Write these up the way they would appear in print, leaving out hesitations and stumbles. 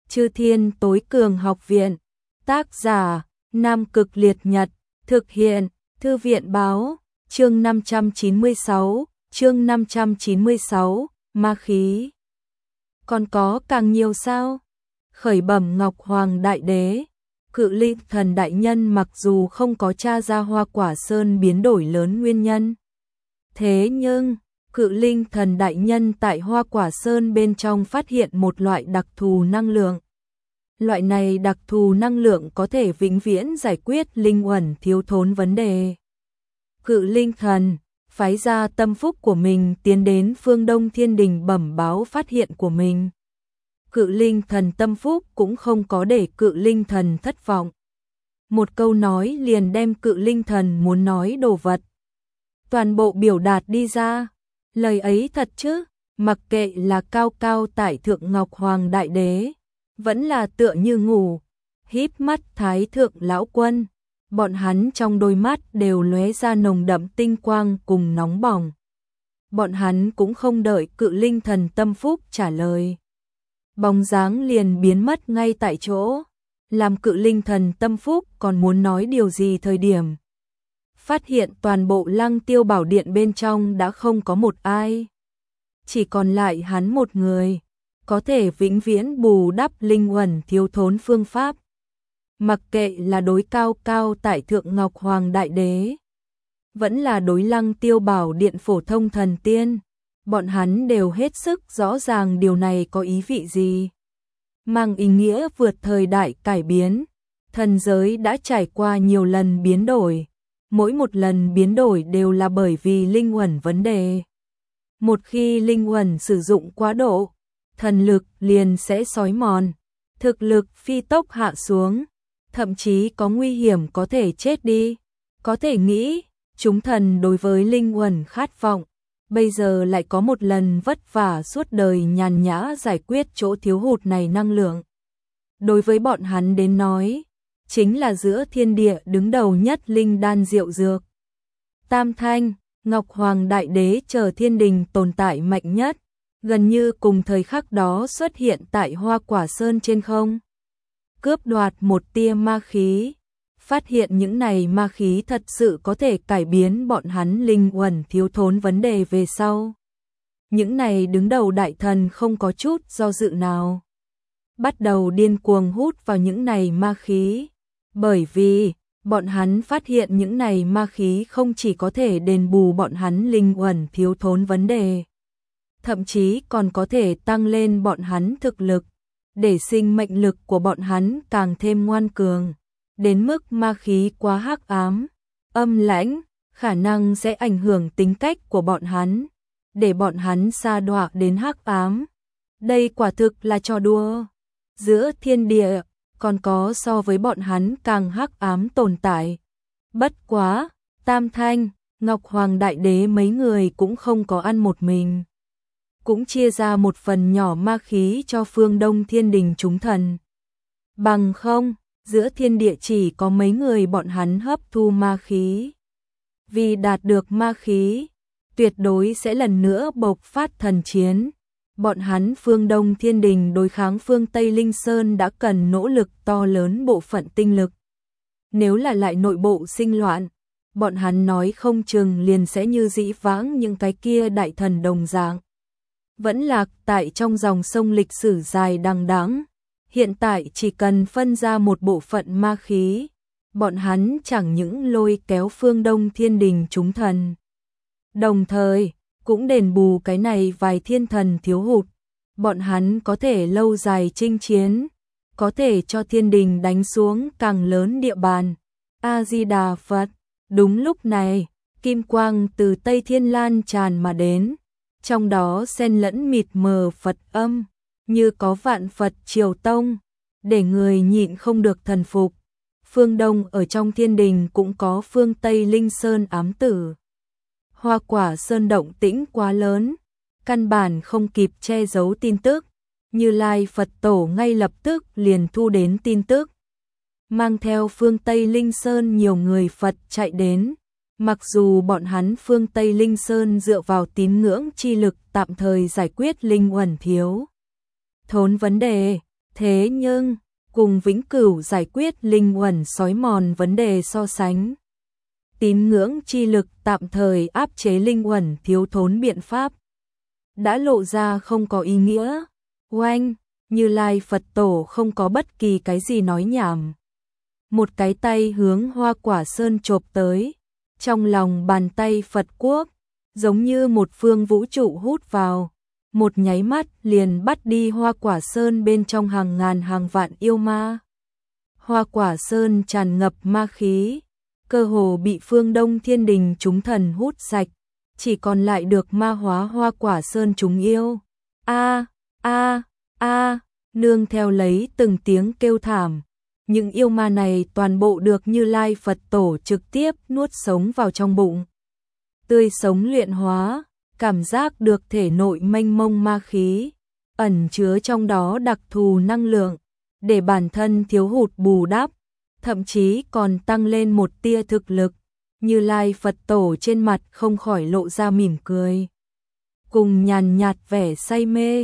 Chư Thiên Tối Cường Học Viện. Tác giả: Nam Cực Liệt Nhật. Thực hiện: Thư viện báo. Chương 596, ma khí. Còn có càng nhiều sao? Khởi bẩm Ngọc Hoàng Đại Đế, Cự Linh Thần đại nhân mặc dù không có tra ra Hoa Quả Sơn biến đổi lớn nguyên nhân. Thế nhưng, Cự Linh Thần đại nhân tại Hoa Quả Sơn bên trong phát hiện một loại đặc thù năng lượng. Loại này đặc thù năng lượng có thể vĩnh viễn giải quyết linh uẩn thiếu thốn vấn đề. Cự Linh Thần phái ra tâm phúc của mình tiến đến phương Đông Thiên Đình bẩm báo phát hiện của mình. Cự Linh Thần tâm phúc cũng không có để Cự Linh Thần thất vọng. Một câu nói liền đem Cự Linh Thần muốn nói đồ vật toàn bộ biểu đạt đi ra. Lời ấy thật chứ? Mặc kệ là cao cao tại thượng Ngọc Hoàng Đại Đế, vẫn là tựa như ngủ, híp mắt Thái thượng lão quân, bọn hắn trong đôi mắt đều lóe ra nồng đậm tinh quang cùng nóng bỏng. Bọn hắn cũng không đợi Cự Linh Thần tâm phúc trả lời, bóng dáng liền biến mất ngay tại chỗ. Làm Cự Linh Thần tâm phúc còn muốn nói điều gì thời điểm, phát hiện toàn bộ Lăng Tiêu Bảo Điện bên trong đã không có một ai, chỉ còn lại hắn một người, có thể vĩnh viễn bù đắp linh uẩn thiếu thốn phương pháp. Mặc kệ là đối cao cao tại thượng Ngọc Hoàng Đại Đế, vẫn là đối Lăng Tiêu Bảo Điện phổ thông thần tiên, bọn hắn đều hết sức rõ ràng điều này có ý vị gì. Mang ý nghĩa vượt thời đại cải biến, thần giới đã trải qua nhiều lần biến đổi, mỗi một lần biến đổi đều là bởi vì linh uẩn vấn đề. Một khi linh uẩn sử dụng quá độ, thần lực liền sẽ xói mòn, thực lực phi tốc hạ xuống, thậm chí có nguy hiểm có thể chết đi. Có thể nghĩ, chúng thần đối với linh uẩn khát vọng, bây giờ lại có một lần vất vả suốt đời nhàn nhã giải quyết chỗ thiếu hụt này năng lượng. Đối với bọn hắn đến nói, chính là giữa thiên địa đứng đầu nhất linh đan diệu dược. Tam Thanh, Ngọc Hoàng Đại Đế chờ thiên đình tồn tại mạnh nhất, gần như cùng thời khắc đó xuất hiện tại Hoa Quả Sơn trên không. Cướp đoạt một tia ma khí, phát hiện những này ma khí thật sự có thể cải biến bọn hắn linh uẩn thiếu thốn vấn đề về sau. Những này đứng đầu đại thần không có chút do dự nào, bắt đầu điên cuồng hút vào những này ma khí, bởi vì bọn hắn phát hiện những này ma khí không chỉ có thể đền bù bọn hắn linh uẩn thiếu thốn vấn đề, thậm chí còn có thể tăng lên bọn hắn thực lực, để sinh mệnh lực của bọn hắn càng thêm ngoan cường, đến mức ma khí quá hắc ám, âm lãnh, khả năng sẽ ảnh hưởng tính cách của bọn hắn, để bọn hắn sa đọa đến hắc ám. Đây quả thực là trò đùa. Giữa thiên địa còn có so với bọn hắn càng hắc ám tồn tại. Bất quá, Tam Thanh, Ngọc Hoàng Đại Đế mấy người cũng không có ăn một mình, cũng chia ra một phần nhỏ ma khí cho phương Đông Thiên Đình chúng thần. Bằng không, giữa thiên địa chỉ có mấy người bọn hắn hấp thu ma khí. Vì đạt được ma khí, tuyệt đối sẽ lần nữa bộc phát thần chiến. Bọn hắn phương Đông Thiên Đình đối kháng phương Tây Linh Sơn đã cần nỗ lực to lớn bộ phận tinh lực. Nếu là lại nội bộ sinh loạn, bọn hắn nói không chừng liền sẽ như dĩ vãng những cái kia đại thần đồng dạng, vẫn lạc tại trong dòng sông lịch sử dài đằng đẵng. Hiện tại chỉ cần phân ra một bộ phận ma khí, bọn hắn chẳng những lôi kéo phương Đông Thiên Đình chúng thần, đồng thời cũng đền bù cái này vài thiên thần thiếu hụt. Bọn hắn có thể lâu dài chinh chiến, có thể cho thiên đình đánh xuống càng lớn địa bàn. A-di-đà Phật. Đúng lúc này, kim quang từ Tây Thiên lan tràn mà đến, trong đó xen lẫn mịt mờ Phật âm, như có vạn Phật triều tông, để người nhịn không được thần phục. Phương Đông ở trong thiên đình cũng có phương Tây Linh Sơn ám tử. Hoa Quả Sơn động tĩnh quá lớn, căn bản không kịp che giấu tin tức. Như Lai Phật Tổ ngay lập tức liền thu đến tin tức, mang theo phương Tây Linh Sơn nhiều người Phật chạy đến. Mặc dù bọn hắn phương Tây Linh Sơn dựa vào tín ngưỡng chi lực tạm thời giải quyết linh uẩn thiếu thốn vấn đề, Thế nhưng, cùng vĩnh cửu giải quyết linh uẩn xói mòn vấn đề so sánh. Tín ngưỡng chi lực tạm thời áp chế linh uẩn thiếu thốn biện pháp. Đã lộ ra không có ý nghĩa. Oanh, Như Lai Phật Tổ không có bất kỳ cái gì nói nhảm. Một cái tay hướng Hoa Quả Sơn chộp tới. Trong lòng bàn tay Phật Quốc, giống như một phương vũ trụ hút vào. Một nháy mắt liền bắt đi Hoa Quả Sơn bên trong hàng ngàn hàng vạn yêu ma. Hoa Quả Sơn tràn ngập ma khí, cơ hồ bị Phương Đông Thiên Đình chúng thần hút sạch, chỉ còn lại được ma hóa Hoa Quả Sơn chúng yêu. A a a, nương theo lấy từng tiếng kêu thảm, những yêu ma này toàn bộ được Như Lai Phật Tổ trực tiếp nuốt sống vào trong bụng. Tươi sống luyện hóa, cảm giác được thể nội mênh mông ma khí, ẩn chứa trong đó đặc thù năng lượng, để bản thân thiếu hụt bù đắp, thậm chí còn tăng lên một tia thực lực. Như Lai Phật Tổ trên mặt không khỏi lộ ra mỉm cười, cùng nhàn nhạt vẻ say mê.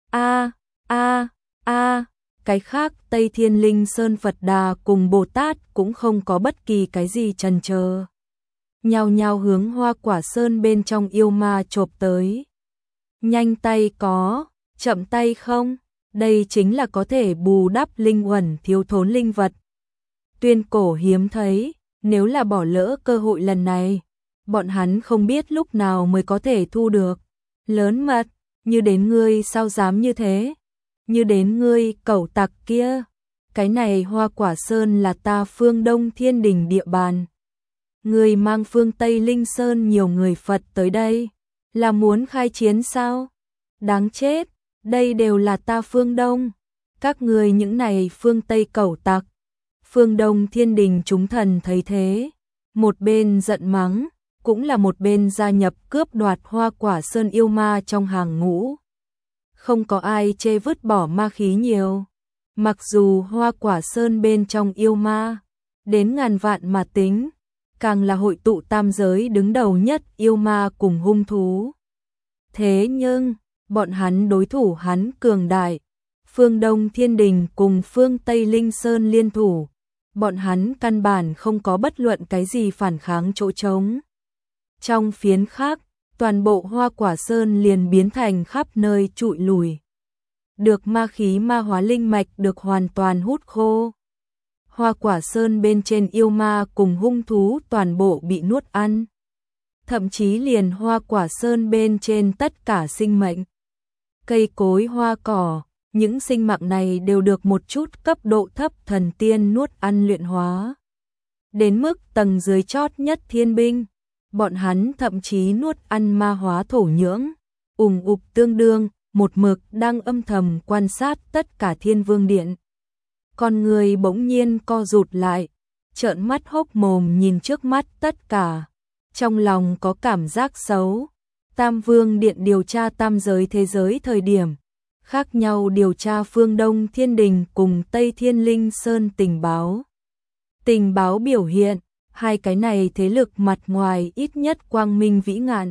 A a a, cái khác Tây Thiên Linh Sơn Phật Đà cùng Bồ Tát cũng không có bất kỳ cái gì chần chờ, nhao nhao hướng Hoa Quả Sơn bên trong yêu ma chộp tới. Nhanh tay có, chậm tay không, đây chính là có thể bù đắp linh uẩn thiếu thốn linh vật. Tuyên cổ hiếm thấy, nếu là bỏ lỡ cơ hội lần này, bọn hắn không biết lúc nào mới có thể thu được. Lớn mật, như đến ngươi sao dám như thế? Như đến ngươi cẩu tặc kia, cái này Hoa Quả Sơn là ta Phương Đông Thiên Đình địa bàn. Ngươi mang phương Tây Linh Sơn nhiều người Phật tới đây, là muốn khai chiến sao? Đáng chết, đây đều là ta Phương Đông, các ngươi những này phương Tây cẩu tặc. Phương Đông Thiên Đình chúng thần thấy thế, một bên giận mắng, cũng là một bên gia nhập cướp đoạt Hoa Quả Sơn yêu ma trong hàng ngũ. Không có ai chê vứt bỏ ma khí nhiều, mặc dù Hoa Quả Sơn bên trong yêu ma đến ngàn vạn mà tính, càng là hội tụ tam giới đứng đầu nhất yêu ma cùng hung thú. Thế nhưng, bọn hắn đối thủ hắn cường đại, Phương Đông Thiên Đình cùng phương Tây Linh Sơn liên thủ, bọn hắn căn bản không có bất luận cái gì phản kháng chỗ trống. Trong phiến khác, toàn bộ Hoa Quả Sơn liền biến thành khắp nơi trụi lùi. Được ma khí ma hóa linh mạch được hoàn toàn hút khô. Hoa Quả Sơn bên trên yêu ma cùng hung thú toàn bộ bị nuốt ăn. Thậm chí liền Hoa Quả Sơn bên trên tất cả sinh mệnh, cây cối hoa cỏ, những sinh mạng này đều được một chút cấp độ thấp thần tiên nuốt ăn luyện hóa. Đến mức tầng dưới chót nhất thiên binh, bọn hắn thậm chí nuốt ăn ma hóa thổ nhưỡng, ủng tương đương, một mực đang âm thầm quan sát tất cả Thiên Vương Điện. Con người bỗng nhiên co rụt lại, trợn mắt hốc mồm nhìn trước mắt tất cả, trong lòng có cảm giác xấu. Tam Vương Điện điều tra tam giới thế giới thời điểm, khác nhau điều tra Phương Đông Thiên Đình cùng Tây Thiên Linh Sơn tình báo. Tình báo biểu hiện, hai cái này thế lực mặt ngoài ít nhất quang minh vĩ ngạn.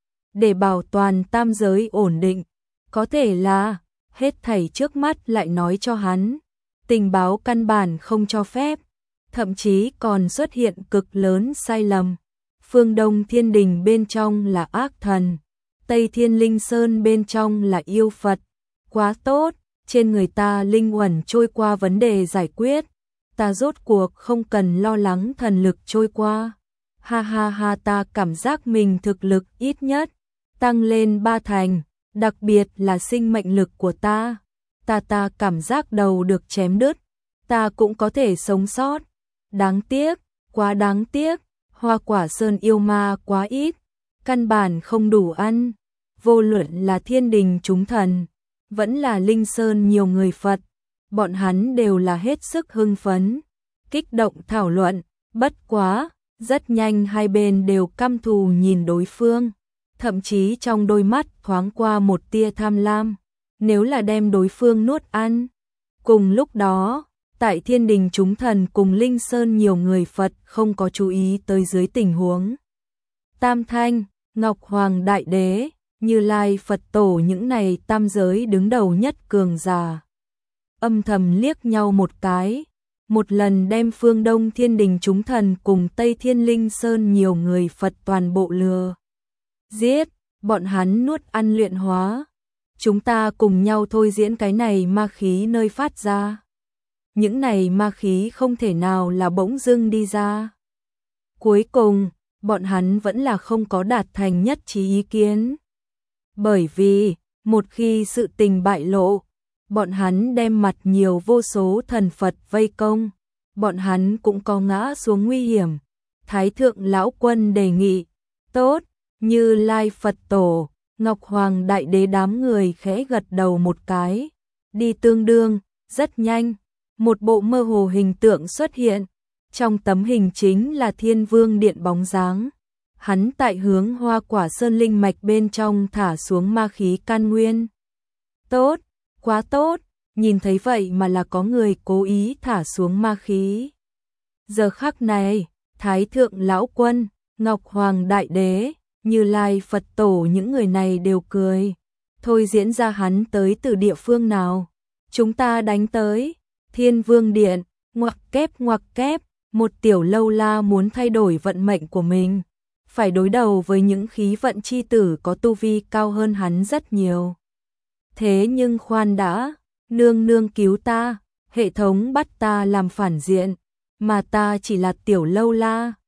Để bảo toàn tam giới ổn định, có thể là, hết thảy trước mắt lại nói cho hắn, tình báo căn bản không cho phép, thậm chí còn xuất hiện cực lớn sai lầm. Phương Đông Thiên Đình bên trong là ác thần, Tây Thiên Linh Sơn bên trong là yêu Phật. Quá tốt, trên người ta linh uẩn trôi qua vấn đề giải quyết, ta rốt cuộc không cần lo lắng thần lực trôi qua. Ha ha ha, ta cảm giác mình thực lực ít nhất tăng lên 3 thành, đặc biệt là sinh mệnh lực của ta. Ta cảm giác đầu được chém đứt, ta cũng có thể sống sót. Đáng tiếc, quá đáng tiếc, Hoa Quả Sơn yêu ma quá ít, căn bản không đủ ăn. Vô luận là Thiên Đình chúng thần, vẫn là Linh Sơn nhiều người Phật, bọn hắn đều là hết sức hưng phấn, kích động thảo luận. Bất quá, rất nhanh hai bên đều căm thù nhìn đối phương, thậm chí trong đôi mắt thoáng qua một tia tham lam, nếu là đem đối phương nuốt ăn. Cùng lúc đó, tại Thiên Đình chúng thần cùng Linh Sơn nhiều người Phật không có chú ý tới dưới tình huống. Tam Thanh, Ngọc Hoàng Đại Đế, Như Lai Phật Tổ những này tam giới đứng đầu nhất cường giả, âm thầm liếc nhau một cái, một lần đem phương Đông Thiên Đình chúng thần cùng Tây Thiên Linh Sơn nhiều người Phật toàn bộ lừa giết, bọn hắn nuốt ăn luyện hóa. Chúng ta cùng nhau thôi diễn cái này ma khí nơi phát ra. Những này ma khí không thể nào là bỗng dưng đi ra. Cuối cùng, bọn hắn vẫn là không có đạt thành nhất trí ý kiến. Bởi vì, một khi sự tình bại lộ, bọn hắn đem mặt nhiều vô số thần Phật vây công, bọn hắn cũng có ngã xuống nguy hiểm. Thái thượng lão quân đề nghị, tốt, Như Lai Phật Tổ, Ngọc Hoàng Đại Đế đám người khẽ gật đầu một cái, đi tương đương, rất nhanh, một bộ mơ hồ hình tượng xuất hiện, trong tấm hình chính là Thiên Vương Điện bóng dáng. Hắn tại hướng Hoa Quả Sơn linh mạch bên trong thả xuống ma khí can nguyên. Tốt, quá tốt, nhìn thấy vậy mà là có người cố ý thả xuống ma khí. Giờ khắc này, Thái thượng lão quân, Ngọc Hoàng Đại Đế, Như Lai Phật Tổ những người này đều cười. Thôi diễn ra hắn tới từ địa phương nào? Chúng ta đánh tới Thiên Vương Điện, ngoặc kép, một tiểu lâu la muốn thay đổi vận mệnh của mình, phải đối đầu với những khí vận chi tử có tu vi cao hơn hắn rất nhiều. Thế nhưng khoan đã, nương nương cứu ta, hệ thống bắt ta làm phản diện, mà ta chỉ là tiểu lâu la,